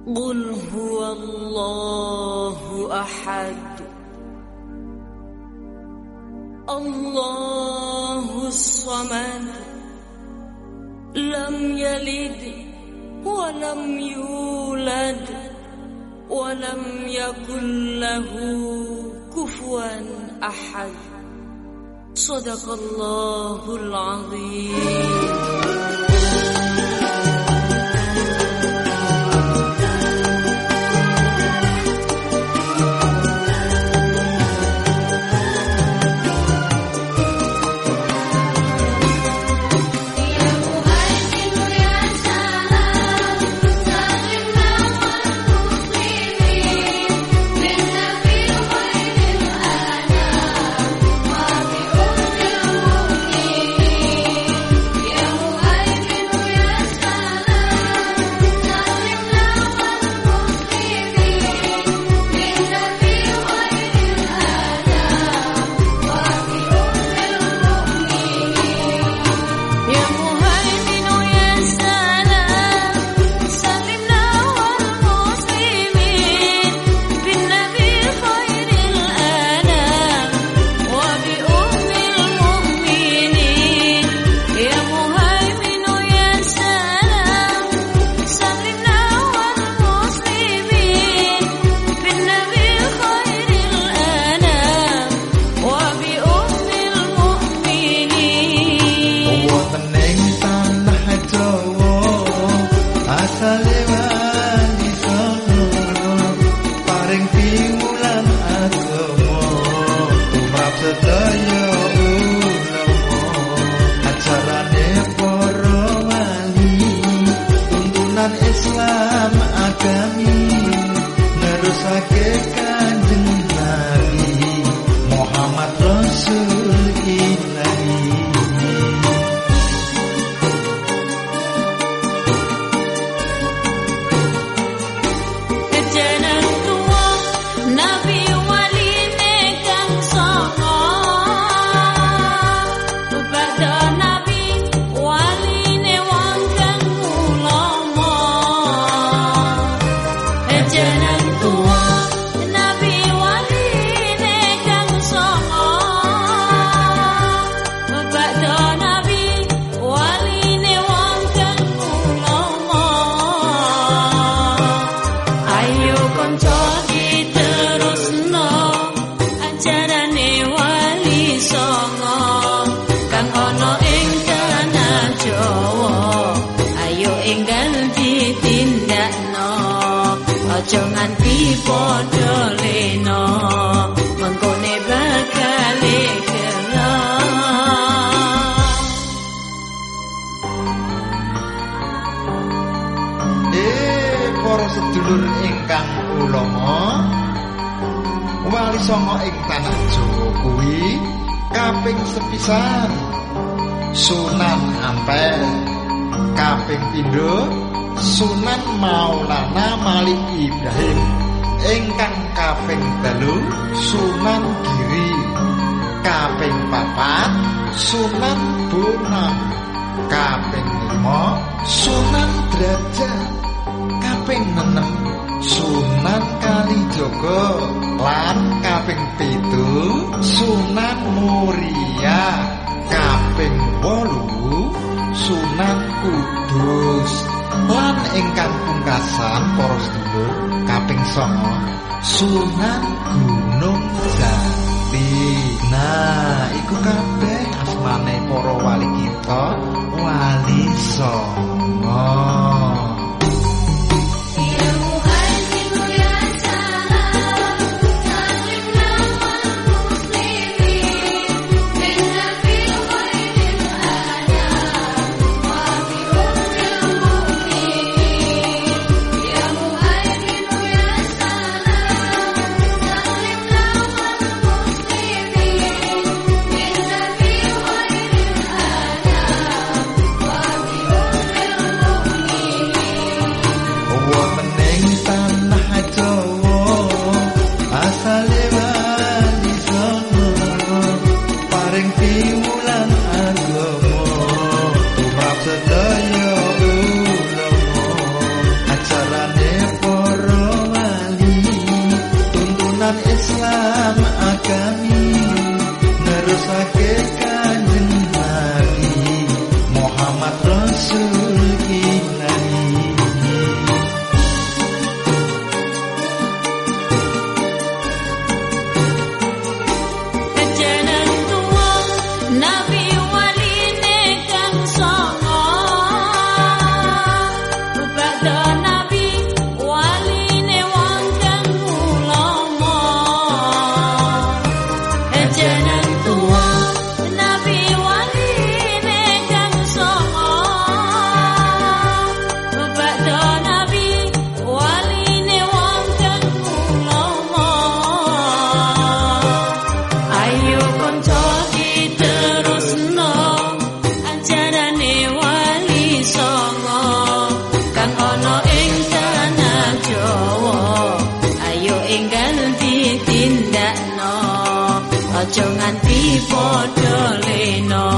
قل هو الله أحد الله الصمد لم يلد ولم يولد ولم يكن له كفوا أحد صدق الله العظيم. Islam agami nerusake Kanjeng Nabi Muhammad Rasul Ilahi. Kejaran tua Nabi wali nekang songo Bada Nabi wali ne wong kang ulama. Kejaran tua Nabi wali nekang songo Bada Nabi wali ne wong kang ulama. Ayo konco diterusno ajarane wali songo kang ana ing tanah Jawa. Ayo enggal ditindakno aja nganti padha lena mengkone bakal kena. Para sedulur ingkang ulama, wali songo ing tanah Jawa kuwi kaping sepisan Sunan Ampel, kaping pindho Sunan Maulana Malik Ibrahim, ingkang kaping 3 Sunan Giri, kaping 4 Sunan Bonang, kaping 5 Sunan Derajat, kaping 6 Sunan Kalijaga, lan kaping 7 Sunan Muria, kaping 8 Sunan Kudus, lan ingkang pungkasan para sedulur kaping 9 Sunan Gunung Jati. Nah, iku kabeh asmane para wali kita, wali songo. aja nganti padha lena